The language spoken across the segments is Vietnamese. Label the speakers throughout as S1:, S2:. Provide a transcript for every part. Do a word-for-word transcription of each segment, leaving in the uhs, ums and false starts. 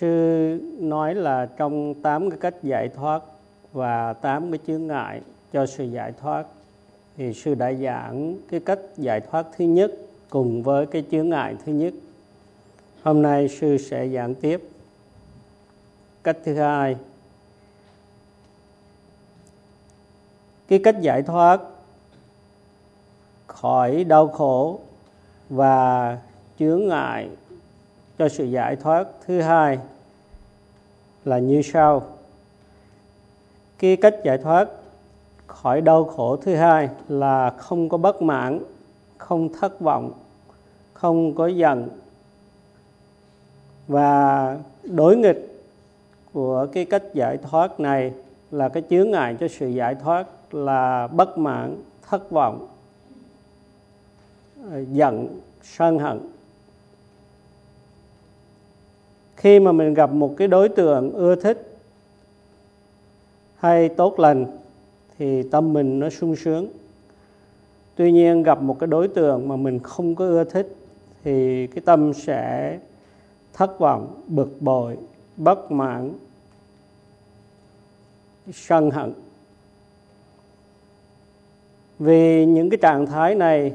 S1: Sư nói là trong tám cái cách giải thoát và tám cái chướng ngại cho sự giải thoát, thì sư đã giảng cái cách giải thoát thứ nhất cùng với cái chướng ngại thứ nhất. Hôm nay sư sẽ giảng tiếp cách thứ hai. Cái cách giải thoát khỏi đau khổ và chướng ngại cho sự giải thoát thứ hai là như sau. Cái cách giải thoát khỏi đau khổ thứ hai là không có bất mãn, không thất vọng, không có giận. Và đối nghịch của cái cách giải thoát này là cái chướng ngại cho sự giải thoát là bất mãn, thất vọng, giận, sân hận. Khi mà mình gặp một cái đối tượng ưa thích hay tốt lành thì tâm mình nó sung sướng. Tuy nhiên gặp một cái đối tượng mà mình không có ưa thích thì cái tâm sẽ thất vọng, bực bội, bất mãn, sân hận. Vì những cái trạng thái này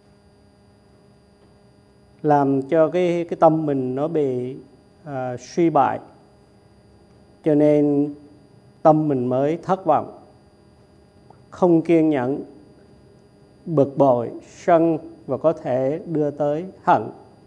S1: làm cho cái, cái tâm mình nó bị à, suy bại, cho nên tâm mình mới thất vọng, không kiên nhẫn, bực bội, sân và có thể đưa tới hận.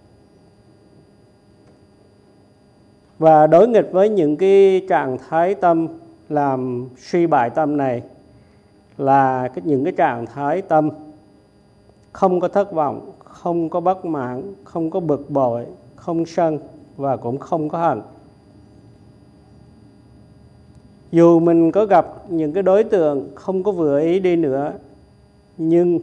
S1: Và đối nghịch với những cái trạng thái tâm làm suy bại tâm này là cái, những cái trạng thái tâm không có thất vọng, không có bất mãn, không có bực bội, không sân và cũng không có hận. Dù mình có gặp những cái đối tượng không có vừa ý đi nữa, nhưng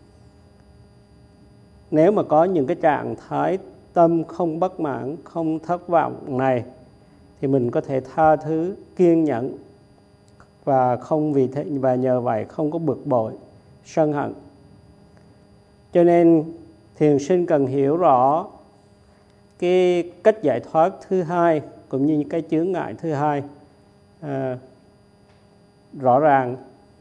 S1: nếu mà có những cái trạng thái tâm không bất mãn, không thất vọng này thì mình có thể tha thứ, kiên nhẫn và không vì thế và nhờ vậy không có bực bội, sân hận. Cho nên thiền sinh cần hiểu rõ cái cách giải thoát thứ hai cũng như cái chướng ngại thứ hai à, rõ ràng.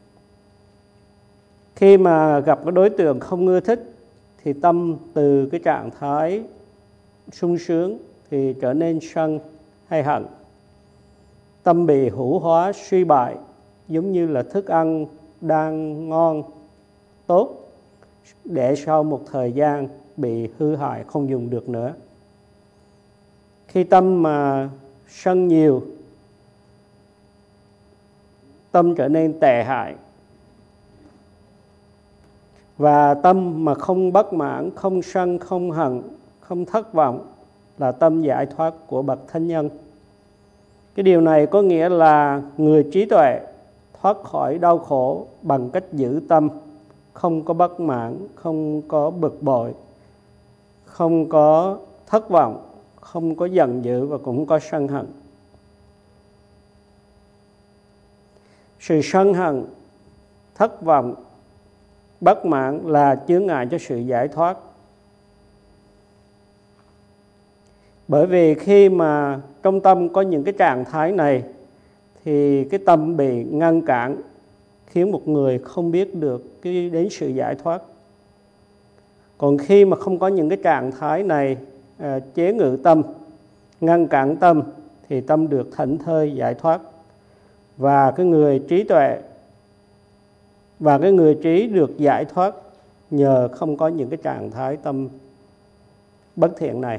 S1: Khi mà gặp cái đối tượng không ưa thích thì tâm từ cái trạng thái sung sướng thì trở nên sân hay hận. Tâm bị hữu hóa, suy bại, giống như là thức ăn đang ngon, tốt, để sau một thời gian bị hư hại, không dùng được nữa. Khi tâm mà sân nhiều, tâm trở nên tệ hại. Và tâm mà không bất mãn, không sân, không hận, không thất vọng là tâm giải thoát của bậc thánh nhân. Cái điều này có nghĩa là người trí tuệ thoát khỏi đau khổ bằng cách giữ tâm không có bất mãn, không có bực bội, không có thất vọng, không có giận dữ và cũng không có sân hận. Sự sân hận, thất vọng, bất mãn là chướng ngại cho sự giải thoát. Bởi vì khi mà trong tâm có những cái trạng thái này thì cái tâm bị ngăn cản, khiến một người không biết được cái đến sự giải thoát. Còn khi mà không có những cái trạng thái này à, chế ngự tâm, ngăn cản tâm thì tâm được thảnh thơi giải thoát. Và cái người trí tuệ và cái người trí được giải thoát nhờ không có những cái trạng thái tâm bất thiện này.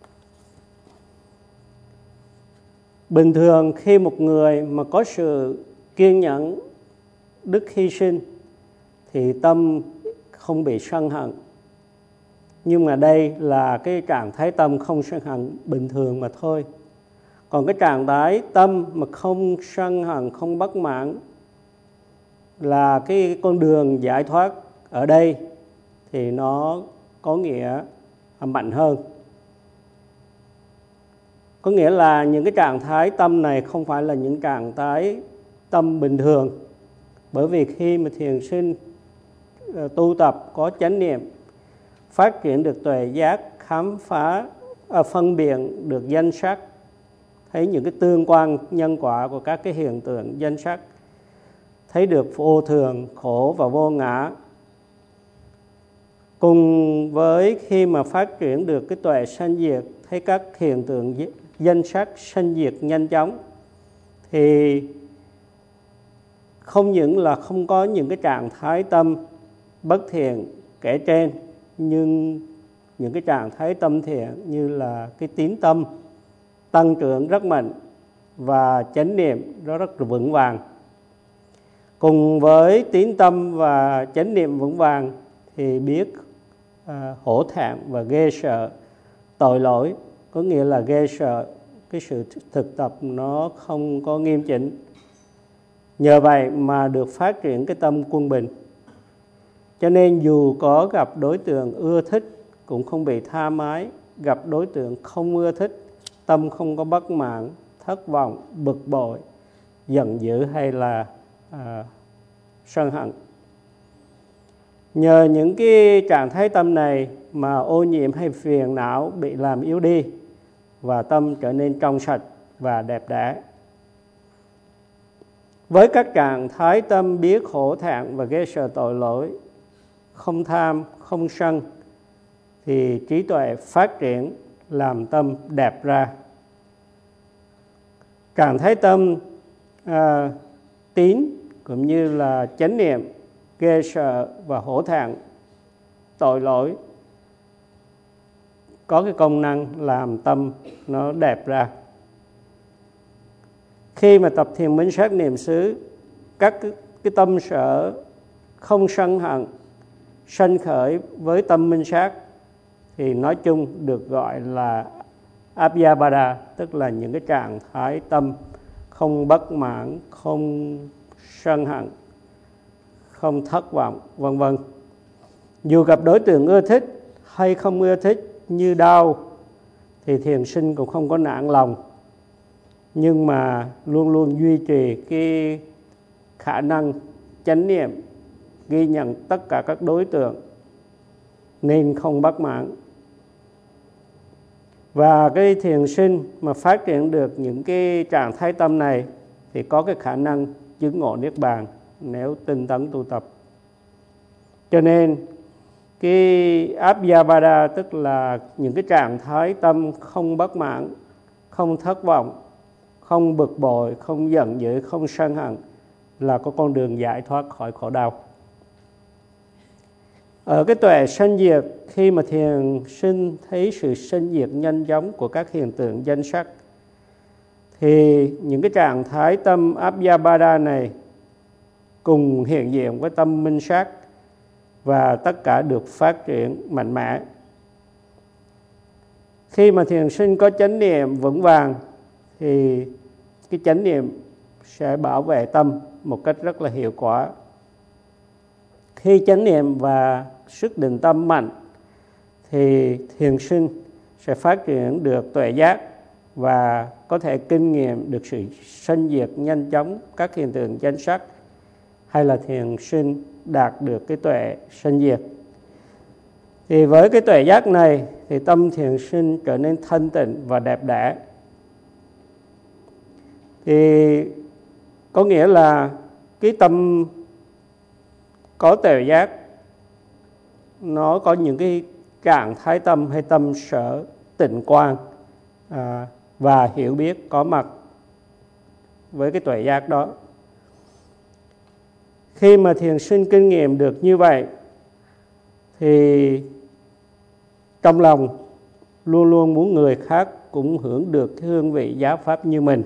S1: Bình thường khi một người mà có sự kiên nhẫn, đức hy sinh thì tâm không bị sân hận. Nhưng mà đây là cái trạng thái tâm không sân hận bình thường mà thôi. Còn cái trạng thái tâm mà không sân hận, không bất mãn là cái con đường giải thoát ở đây thì nó có nghĩa mạnh hơn. Có nghĩa là những cái trạng thái tâm này không phải là những trạng thái tâm bình thường. Bởi vì khi mà thiền sinh tu tập có chánh niệm, phát triển được tuệ giác, khám phá, à, phân biệt được danh sắc, thấy những cái tương quan nhân quả của các cái hiện tượng danh sắc, thấy được vô thường, khổ và vô ngã. Cùng với khi mà phát triển được cái tuệ sanh diệt, thấy các hiện tượng danh sắc sanh diệt nhanh chóng, thì không những là không có những cái trạng thái tâm bất thiện kể trên, nhưng những cái trạng thái tâm thiện như là cái tín tâm tăng trưởng rất mạnh và chánh niệm nó rất vững vàng. Cùng với tín tâm và chánh niệm vững vàng thì biết à, hổ thẹn và ghê sợ tội lỗi, có nghĩa là ghê sợ cái sự thực tập nó không có nghiêm chỉnh. Nhờ vậy mà được phát triển cái tâm quân bình. Cho nên dù có gặp đối tượng ưa thích cũng không bị tha mái, gặp đối tượng không ưa thích, tâm không có bất mãn, thất vọng, bực bội, giận dữ hay là à, sân hận. Nhờ những cái trạng thái tâm này mà ô nhiễm hay phiền não bị làm yếu đi và tâm trở nên trong sạch và đẹp đẽ. Với các trạng thái tâm biết hổ thẹn và ghê sợ tội lỗi, không tham, không sân, thì trí tuệ phát triển làm tâm đẹp ra. Trạng thái tâm à, tín cũng như là chánh niệm, ghê sợ và hổ thẹn tội lỗi có cái công năng làm tâm nó đẹp ra. Khi mà tập thiền minh sát niệm xứ, các cái, cái tâm sở không sân hận sanh khởi với tâm minh sát thì nói chung được gọi là Abhyabhada, tức là những cái trạng thái tâm không bất mãn, không sân hận, không thất vọng, vân vân. Dù gặp đối tượng ưa thích hay không ưa thích như đau thì thiền sinh cũng không có nản lòng, nhưng mà luôn luôn duy trì cái khả năng chánh niệm, ghi nhận tất cả các đối tượng nên không bất mãn. Và cái thiền sinh mà phát triển được những cái trạng thái tâm này thì có cái khả năng chứng ngộ niết bàn nếu tinh tấn tu tập. Cho nên cái Abhyabhada tức là những cái trạng thái tâm không bất mãn, không thất vọng, không bực bội, không giận dữ, không sân hận là có con đường giải thoát khỏi khổ đau. Ở cái tuệ sanh diệt, khi mà thiền sinh thấy sự sanh diệt nhanh chóng của các hiện tượng danh sắc, thì những cái trạng thái tâm Abhyabhada này cùng hiện diện với tâm minh sát và tất cả được phát triển mạnh mẽ. Khi mà thiền sinh có chánh niệm vững vàng thì cái chánh niệm sẽ bảo vệ tâm một cách rất là hiệu quả. Khi chánh niệm và sức định tâm mạnh thì thiền sinh sẽ phát triển được tuệ giác và có thể kinh nghiệm được sự sanh diệt nhanh chóng các hiện tượng danh sắc, hay là thiền sinh đạt được cái tuệ sanh diệt. Thì với cái tuệ giác này thì tâm thiền sinh trở nên thanh tịnh và đẹp đẽ. Thì có nghĩa là cái tâm có tuệ giác nó có những cái trạng thái tâm hay tâm sở tịnh quang à, và hiểu biết có mặt với cái tuệ giác đó. Khi mà thiền sinh kinh nghiệm được như vậy thì trong lòng luôn luôn muốn người khác cũng hưởng được cái hương vị giáo pháp như mình.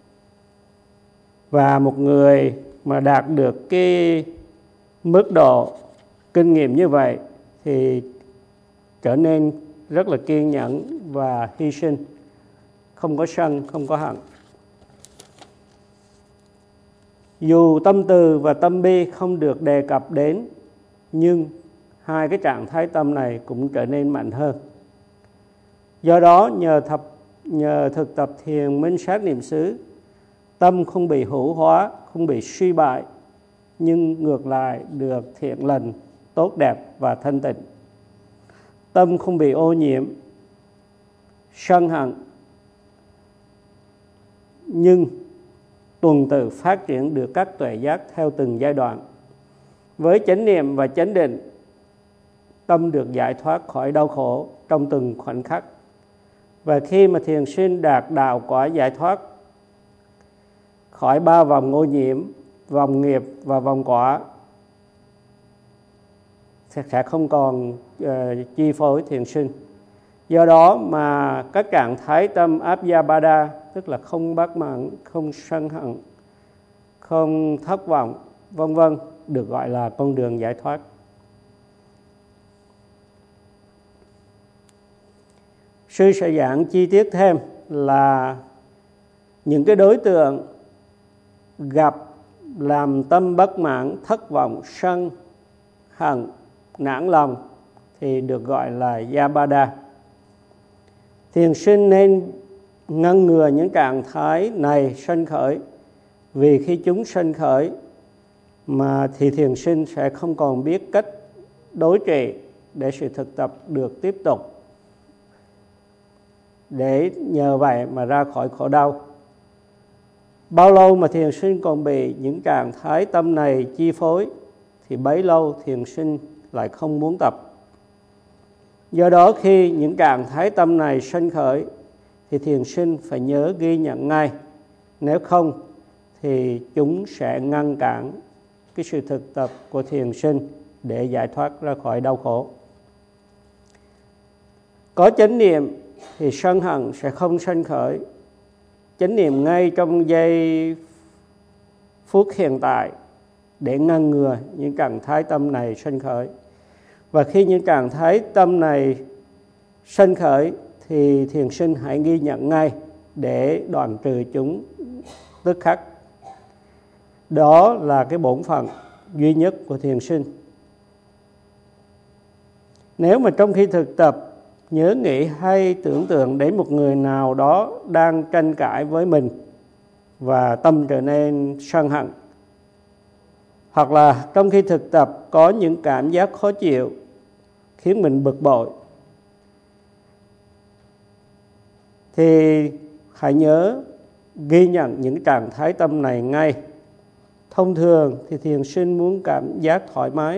S1: Và một người mà đạt được cái mức độ kinh nghiệm như vậy thì trở nên rất là kiên nhẫn và hy sinh, không có sân, không có hận. Dù tâm từ và tâm bi không được đề cập đến, nhưng hai cái trạng thái tâm này cũng trở nên mạnh hơn. Do đó nhờ, thập, nhờ thực tập thiền minh sát niệm xứ, tâm không bị hữu hóa, không bị suy bại, nhưng ngược lại được thiện lành, tốt đẹp và thanh tịnh. Tâm không bị ô nhiễm, sân hận nhưng tuần tự phát triển được các tuệ giác theo từng giai đoạn. Với chánh niệm và chánh định, tâm được giải thoát khỏi đau khổ trong từng khoảnh khắc. Và khi mà thiền sinh đạt đạo quả giải thoát khỏi ba vòng ô nhiễm, vòng nghiệp và vòng quả, sẽ không còn uh, chi phối thiền sinh. Do đó mà các trạng thái tâm Abhyabhada, tức là không bất mãn, không sân hận, không thất vọng, vân vân, được gọi là con đường giải thoát. Sư sẽ giảng chi tiết thêm là những cái đối tượng gặp làm tâm bất mãn, thất vọng, sân, hận, nản lòng thì được gọi là Yabada. Thiền sinh nên ngăn ngừa những trạng thái này sanh khởi, vì khi chúng sanh khởi mà thì thiền sinh sẽ không còn biết cách đối trị để sự thực tập được tiếp tục, để nhờ vậy mà ra khỏi khổ đau. Bao lâu mà thiền sinh còn bị những trạng thái tâm này chi phối thì bấy lâu thiền sinh lại không muốn tập. Do đó khi những trạng thái tâm này sanh khởi thì thiền sinh phải nhớ ghi nhận ngay. Nếu không thì chúng sẽ ngăn cản cái sự thực tập của thiền sinh để giải thoát ra khỏi đau khổ. Có chánh niệm thì sân hận sẽ không sanh khởi. Chánh niệm ngay trong giây phút hiện tại để ngăn ngừa những trạng thái tâm này sanh khởi. Và khi những trạng thái tâm này sanh khởi thì thiền sinh hãy ghi nhận ngay để đoạn trừ chúng tức khắc. Đó là cái bổn phận duy nhất của thiền sinh. Nếu mà trong khi thực tập nhớ nghĩ hay tưởng tượng đến một người nào đó đang tranh cãi với mình và tâm trở nên sân hận, hoặc là trong khi thực tập có những cảm giác khó chịu khiến mình bực bội, thì hãy nhớ ghi nhận những trạng thái tâm này ngay. Thông thường thì thiền sinh muốn cảm giác thoải mái,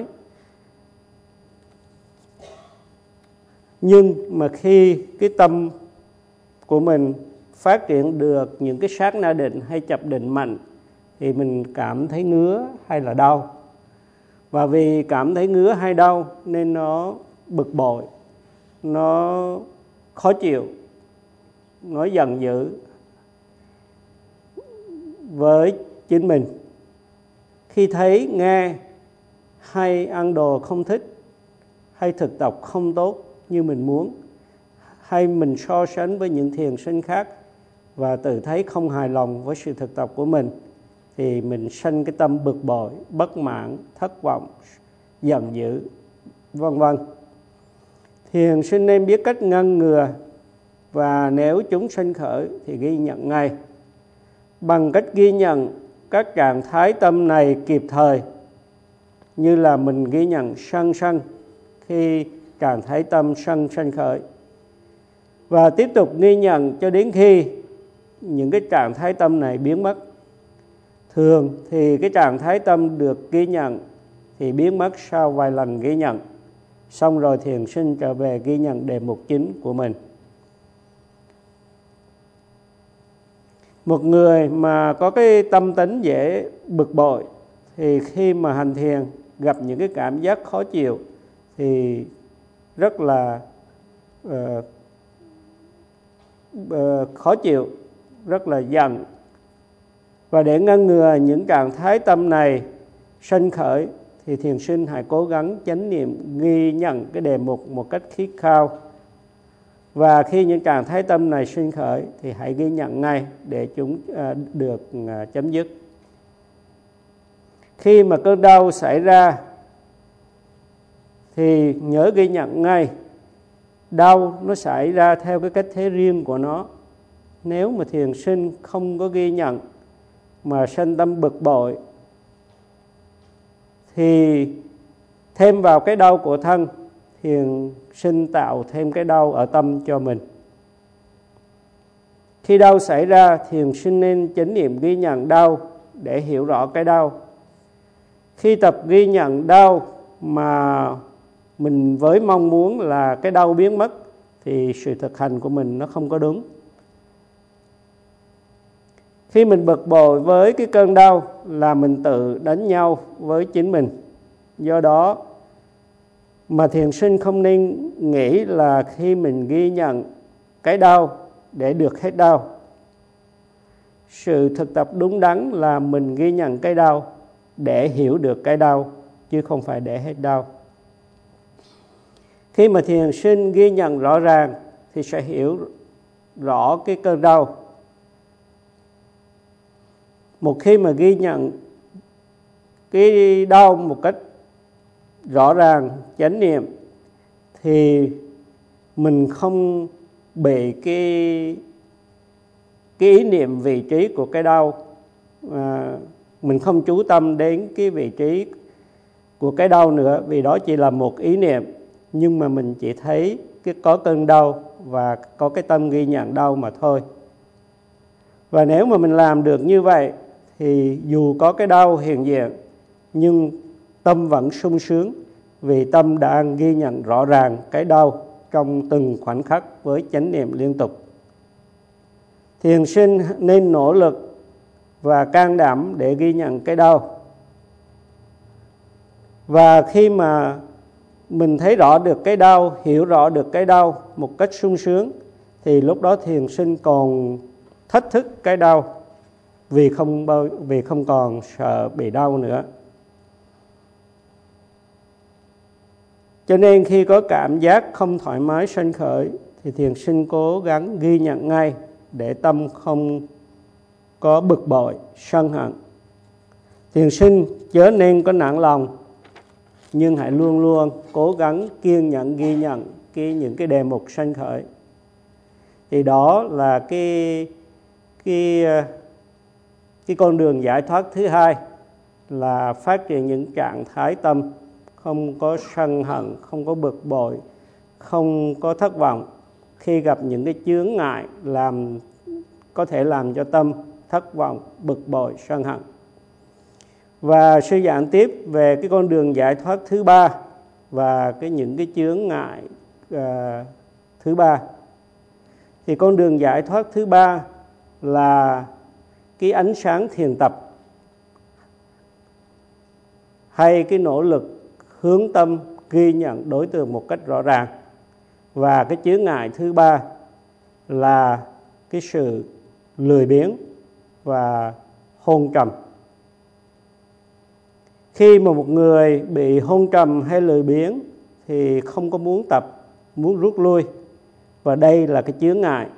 S1: nhưng mà khi cái tâm của mình phát triển được những cái sát na định hay chập định mạnh thì mình cảm thấy ngứa hay là đau. Và vì cảm thấy ngứa hay đau nên nó bực bội, nó khó chịu, nó giận dữ với chính mình. Khi thấy, nghe hay ăn đồ không thích, hay thực tập không tốt như mình muốn, hay mình so sánh với những thiền sinh khác và tự thấy không hài lòng với sự thực tập của mình, thì mình sanh cái tâm bực bội, bất mãn, thất vọng, giận dữ, vân vân. Thiền sinh nên biết cách ngăn ngừa, và nếu chúng sanh khởi thì ghi nhận ngay. Bằng cách ghi nhận các trạng thái tâm này kịp thời, như là mình ghi nhận sân sân khi trạng thái tâm sân sanh khởi, và tiếp tục ghi nhận cho đến khi những cái trạng thái tâm này biến mất. Thường thì cái trạng thái tâm được ghi nhận thì biến mất sau vài lần ghi nhận. Xong rồi thiền sinh trở về ghi nhận đề mục chính của mình. Một người mà có cái tâm tính dễ bực bội thì khi mà hành thiền gặp những cái cảm giác khó chịu thì rất là uh, uh, khó chịu, rất là giận. Và để ngăn ngừa những trạng thái tâm này sanh khởi thì thiền sinh hãy cố gắng chánh niệm ghi nhận cái đề mục một cách khít khao. Và khi những trạng thái tâm này sinh khởi thì hãy ghi nhận ngay để chúng được chấm dứt. Khi mà cơn đau xảy ra thì nhớ ghi nhận ngay. Đau nó xảy ra theo cái cách thế riêng của nó. Nếu mà thiền sinh không có ghi nhận mà sanh tâm bực bội thì thêm vào cái đau của thân, thiền sinh tạo thêm cái đau ở tâm cho mình. Khi đau xảy ra, thiền sinh nên chánh niệm ghi nhận đau để hiểu rõ cái đau. Khi tập ghi nhận đau mà mình với mong muốn là cái đau biến mất thì sự thực hành của mình nó không có đúng. Khi mình bực bội với cái cơn đau là mình tự đánh nhau với chính mình. Do đó mà thiền sinh không nên nghĩ là khi mình ghi nhận cái đau để được hết đau. Sự thực tập đúng đắn là mình ghi nhận cái đau để hiểu được cái đau, chứ không phải để hết đau. Khi mà thiền sinh ghi nhận rõ ràng thì sẽ hiểu rõ cái cơn đau. Một khi mà ghi nhận cái đau một cách rõ ràng, chánh niệm, thì mình không bị cái, cái ý niệm vị trí của cái đau. À, mình không chú tâm đến cái vị trí của cái đau nữa, vì đó chỉ là một ý niệm. Nhưng mà mình chỉ thấy cái có cơn đau và có cái tâm ghi nhận đau mà thôi. Và nếu mà mình làm được như vậy thì dù có cái đau hiện diện nhưng tâm vẫn sung sướng, vì tâm đang ghi nhận rõ ràng cái đau trong từng khoảnh khắc với chánh niệm liên tục. Thiền sinh nên nỗ lực và can đảm để ghi nhận cái đau. Và khi mà mình thấy rõ được cái đau, hiểu rõ được cái đau một cách sung sướng, thì lúc đó thiền sinh còn thách thức cái đau, vì không, vì không còn sợ bị đau nữa. Cho nên khi có cảm giác không thoải mái sanh khởi thì thiền sinh cố gắng ghi nhận ngay để tâm không có bực bội, sân hận. Thiền sinh chớ nên có nản lòng, nhưng hãy luôn luôn cố gắng kiên nhẫn ghi nhận cái, những cái đề mục sanh khởi. Thì đó là cái, cái, cái con đường giải thoát thứ hai, là phát triển những trạng thái tâm không có sân hận, không có bực bội, không có thất vọng khi gặp những cái chướng ngại làm có thể làm cho tâm thất vọng, bực bội, sân hận. Và sư giảng tiếp về cái con đường giải thoát thứ ba và cái những cái chướng ngại uh, thứ ba. Thì con đường giải thoát thứ ba là cái ánh sáng thiền tập, hay cái nỗ lực hướng tâm ghi nhận đối tượng một cách rõ ràng. Và cái chướng ngại thứ ba là cái sự lười biếng và hôn trầm. Khi mà một người bị hôn trầm hay lười biếng thì không có muốn tập, muốn rút lui. Và đây là cái chướng ngại.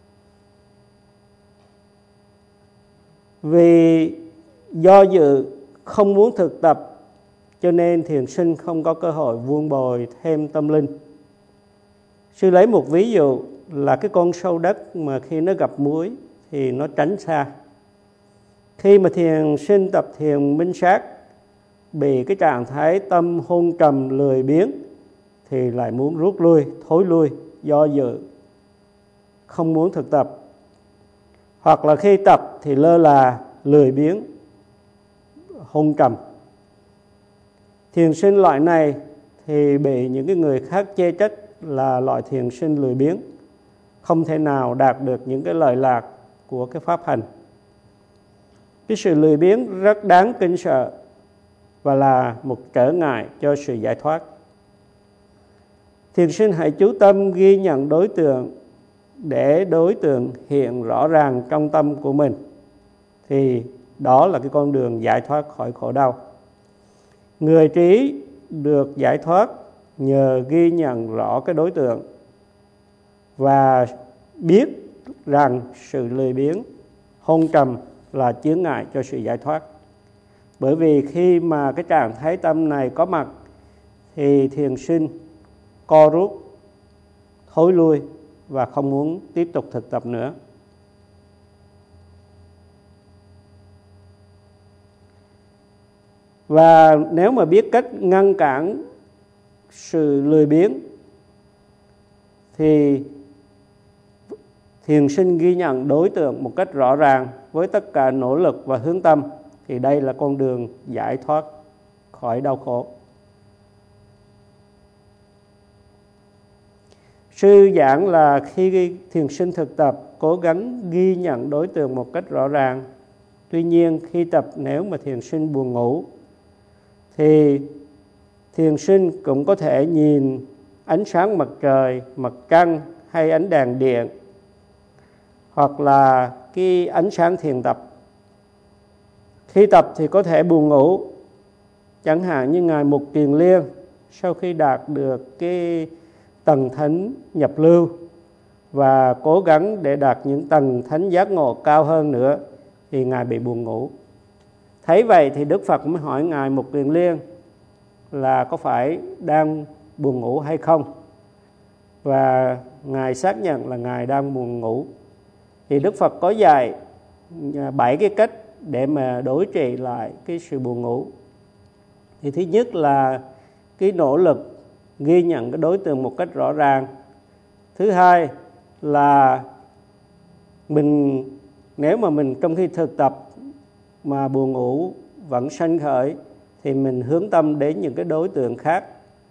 S1: Vì do dự không muốn thực tập, cho nên thiền sinh không có cơ hội vun bồi thêm tâm linh. Sư lấy một ví dụ là cái con sâu đất mà khi nó gặp muối thì nó tránh xa. Khi mà thiền sinh tập thiền minh sát bị cái trạng thái tâm hôn trầm lười biếng thì lại muốn rút lui, thối lui, do dự, không muốn thực tập. Hoặc là khi tập thì lơ là, lười biếng, hôn trầm. Thiền sinh loại này thì bị những cái người khác chê trách là loại thiền sinh lười biếng, không thể nào đạt được những cái lợi lạc của cái pháp hành. Cái sự lười biếng rất đáng kinh sợ và là một trở ngại cho sự giải thoát. Thiền sinh hãy chú tâm ghi nhận đối tượng để đối tượng hiện rõ ràng trong tâm của mình, thì đó là cái con đường giải thoát khỏi khổ đau. Người trí được giải thoát nhờ ghi nhận rõ cái đối tượng và biết rằng sự lười biếng, hôn trầm là chướng ngại cho sự giải thoát. Bởi vì khi mà cái trạng thái tâm này có mặt thì thiền sinh co rút, thối lui và không muốn tiếp tục thực tập nữa. Và nếu mà biết cách ngăn cản sự lười biếng thì thiền sinh ghi nhận đối tượng một cách rõ ràng với tất cả nỗ lực và hướng tâm, thì đây là con đường giải thoát khỏi đau khổ. Sư giảng là khi thiền sinh thực tập cố gắng ghi nhận đối tượng một cách rõ ràng. Tuy nhiên khi tập nếu mà thiền sinh buồn ngủ thì thiền sinh cũng có thể nhìn ánh sáng mặt trời, mặt trăng hay ánh đèn điện, hoặc là cái ánh sáng thiền tập. Khi tập thì có thể buồn ngủ, chẳng hạn như Ngài Mục Kiền Liên sau khi đạt được cái tầng thánh nhập lưu và cố gắng để đạt những tầng thánh giác ngộ cao hơn nữa thì Ngài bị buồn ngủ. Thấy vậy thì Đức Phật mới hỏi Ngài Mục Kiền Liên là có phải đang buồn ngủ hay không, và Ngài xác nhận là Ngài đang buồn ngủ. Thì Đức Phật có dạy bảy cái cách để mà đối trị lại cái sự buồn ngủ. Thì thứ nhất là cái nỗ lực ghi nhận cái đối tượng một cách rõ ràng. Thứ hai là mình nếu mà mình trong khi thực tập mà buồn ngủ vẫn sanh khởi thì mình hướng tâm đến những cái đối tượng khác.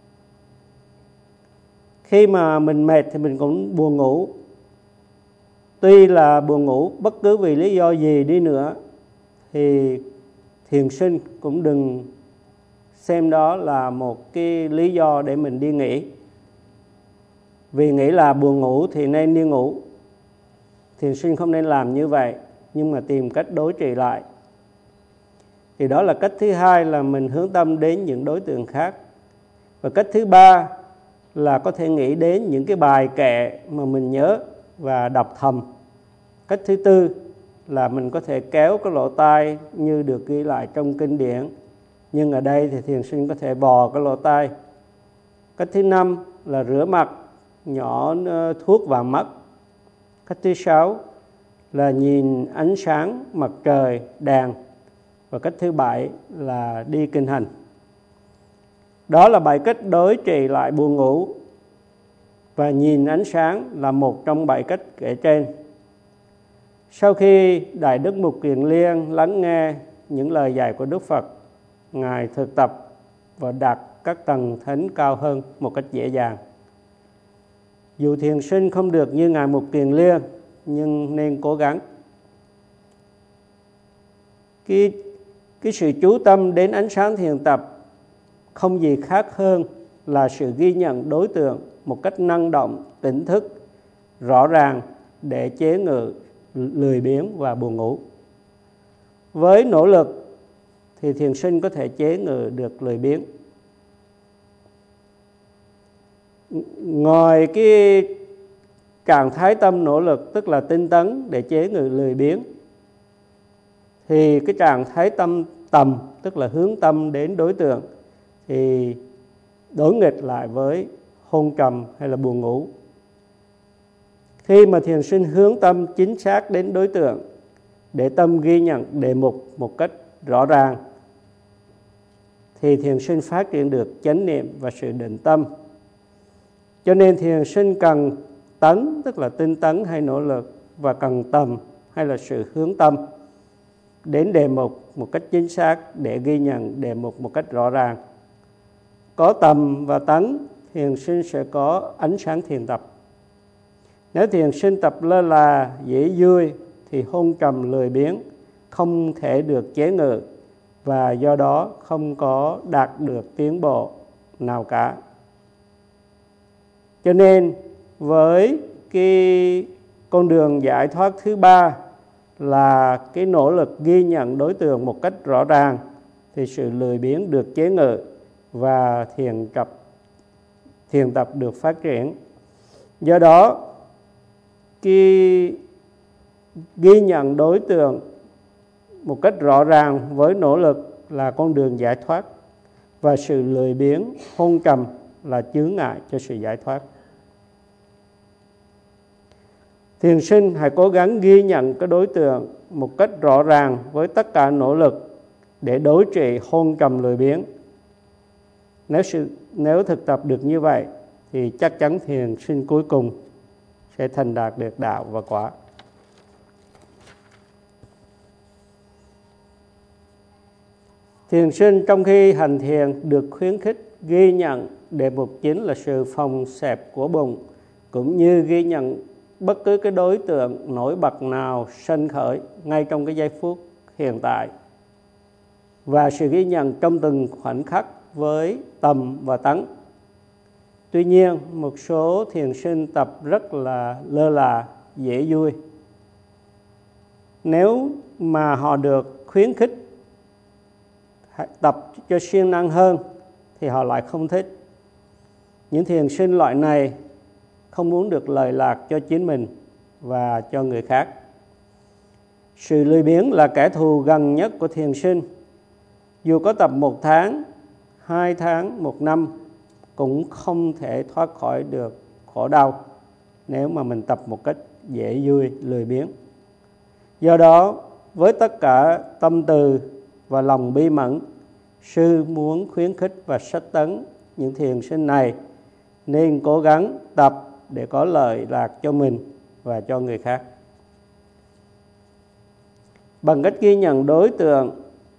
S1: Khi mà mình mệt thì mình cũng buồn ngủ. Tuy là buồn ngủ bất cứ vì lý do gì đi nữa thì thiền sinh cũng đừng xem đó là một cái lý do để mình đi nghỉ. Vì nghĩ là buồn ngủ thì nên đi ngủ. Thiền sinh không nên làm như vậy, nhưng mà tìm cách đối trị lại. Thì đó là cách thứ hai, là mình hướng tâm đến những đối tượng khác. Và cách thứ ba là có thể nghĩ đến những cái bài kệ mà mình nhớ và đọc thầm. Cách thứ tư là mình có thể kéo cái lỗ tai như được ghi lại trong kinh điển, nhưng ở đây thì thiền sinh có thể vò cái lỗ tai. Cách thứ năm là rửa mặt, nhỏ thuốc vào mắt. Cách thứ sáu là nhìn ánh sáng mặt trời, đèn. Và cách thứ bảy là đi kinh hành. Đó là bảy cách đối trị lại buồn ngủ. Và nhìn ánh sáng là một trong bảy cách kể trên. Sau khi Đại Đức Mục Kiền Liên lắng nghe những lời dạy của Đức Phật, Ngài thực tập và đạt các tầng thánh cao hơn một cách dễ dàng. Dù thiền sinh không được như Ngài Mục Kiền Liên, nhưng nên cố gắng. Cái, cái sự chú tâm đến ánh sáng thiền tập không gì khác hơn là sự ghi nhận đối tượng một cách năng động, tỉnh thức, rõ ràng để chế ngự lười biếng và buồn ngủ. Với nỗ lực thì thiền sinh có thể chế ngự được lười biếng. Ngoài cái trạng thái tâm nỗ lực, tức là tinh tấn để chế ngự lười biếng, thì cái trạng thái tâm tầm, tức là hướng tâm đến đối tượng, thì đối nghịch lại với hôn trầm hay là buồn ngủ. Khi mà thiền sinh hướng tâm chính xác đến đối tượng để tâm ghi nhận đề mục một cách rõ ràng, thì thiền sinh phát triển được chánh niệm và sự định tâm. Cho nên thiền sinh cần tấn, tức là tinh tấn hay nỗ lực, và cần tầm hay là sự hướng tâm đến đề mục một cách chính xác để ghi nhận đề mục một cách rõ ràng. Có tầm và tấn, thiền sinh sẽ có ánh sáng thiền tập. Nếu thiền sinh tập lơ là, dễ vui, thì hôn trầm lười biếng không thể được chế ngự, và do đó không có đạt được tiến bộ nào cả. Cho nên với cái con đường giải thoát thứ ba là cái nỗ lực ghi nhận đối tượng một cách rõ ràng, thì sự lười biếng được chế ngự và thiền tập thiền tập được phát triển. Do đó cái ghi nhận đối tượng một cách rõ ràng với nỗ lực là con đường giải thoát, và sự lười biếng, hôn trầm là chướng ngại cho sự giải thoát. Thiền sinh hãy cố gắng ghi nhận cái đối tượng một cách rõ ràng với tất cả nỗ lực để đối trị hôn trầm lười biếng. Nếu, sự, nếu thực tập được như vậy thì chắc chắn thiền sinh cuối cùng sẽ thành đạt được đạo và quả. Thiền sinh trong khi hành thiền được khuyến khích ghi nhận đề mục chính là sự phòng xẹp của bụng, cũng như ghi nhận bất cứ cái đối tượng nổi bật nào sanh khởi ngay trong cái giây phút hiện tại, và sự ghi nhận trong từng khoảnh khắc với tầm và tấn. Tuy nhiên, một số thiền sinh tập rất là lơ là, dễ vui. Nếu mà họ được khuyến khích tập cho siêng năng hơn thì họ lại không thích. Những thiền sinh loại này không muốn được lợi lạc cho chính mình và cho người khác. Sự lười biếng là kẻ thù gần nhất của thiền sinh. Dù có tập một tháng, hai tháng, một năm cũng không thể thoát khỏi được khổ đau nếu mà mình tập một cách dễ vui, lười biếng. Do đó, với tất cả tâm từ và lòng bi mẫn, sư muốn khuyến khích và sách tấn những thiền sinh này nên cố gắng tập để có lợi lạc cho mình và cho người khác. Bằng cách ghi nhận đối tượng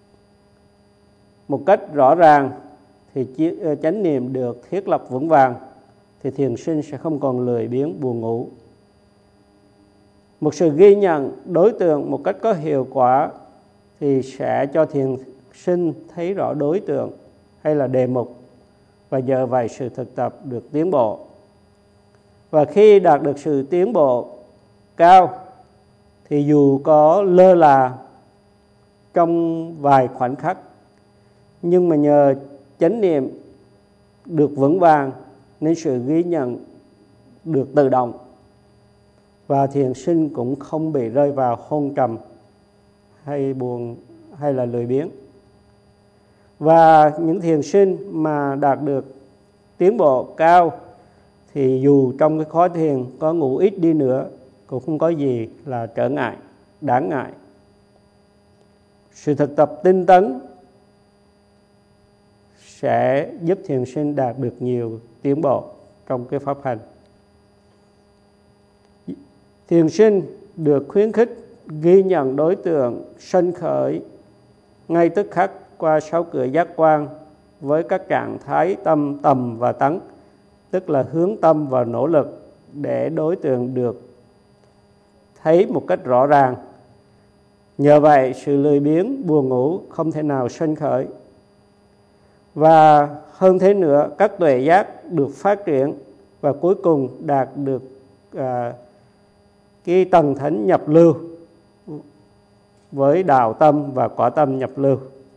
S1: một cách rõ ràng thì chánh niệm được thiết lập vững vàng, thì thiền sinh sẽ không còn lười biếng buồn ngủ. Một sự ghi nhận đối tượng một cách có hiệu quả thì sẽ cho thiền sinh thấy rõ đối tượng hay là đề mục, và nhờ vậy sự thực tập được tiến bộ. Và khi đạt được sự tiến bộ cao thì dù có lơ là trong vài khoảnh khắc, nhưng mà nhờ chánh niệm được vững vàng nên sự ghi nhận được tự động, và thiền sinh cũng không bị rơi vào hôn trầm hay buồn hay là lười biếng. Và những thiền sinh mà đạt được tiến bộ cao thì dù trong cái khói thiền có ngủ ít đi nữa cũng không có gì là trở ngại, đáng ngại. Sự thực tập tinh tấn sẽ giúp thiền sinh đạt được nhiều tiến bộ trong cái pháp hành. Thiền sinh được khuyến khích ghi nhận đối tượng sanh khởi ngay tức khắc qua sáu cửa giác quan với các trạng thái tâm, tầm và tấn, tức là hướng tâm và nỗ lực để đối tượng được thấy một cách rõ ràng. Nhờ vậy, sự lười biếng, buồn ngủ không thể nào sanh khởi. Và hơn thế nữa, các tuệ giác được phát triển và cuối cùng đạt được à, cái tầng thánh nhập lưu với đạo tâm và quả tâm nhập lưu.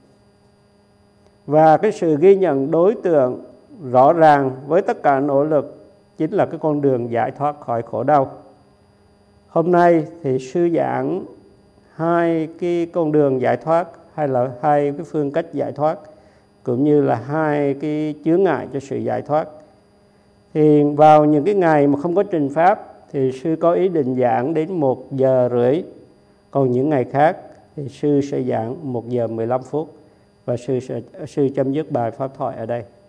S1: Và cái sự ghi nhận đối tượng rõ ràng với tất cả nỗ lực chính là cái con đường giải thoát khỏi khổ đau. Hôm nay thì sư giảng hai cái con đường giải thoát, hay là hai cái phương cách giải thoát, cũng như là hai cái chướng ngại cho sự giải thoát. Thì vào những cái ngày mà không có trình pháp thì sư có ý định giảng đến một giờ rưỡi. Còn những ngày khác thì sư sẽ giảng một giờ mười lăm phút. Và sư, sẽ, sư chấm dứt bài pháp thoại ở đây.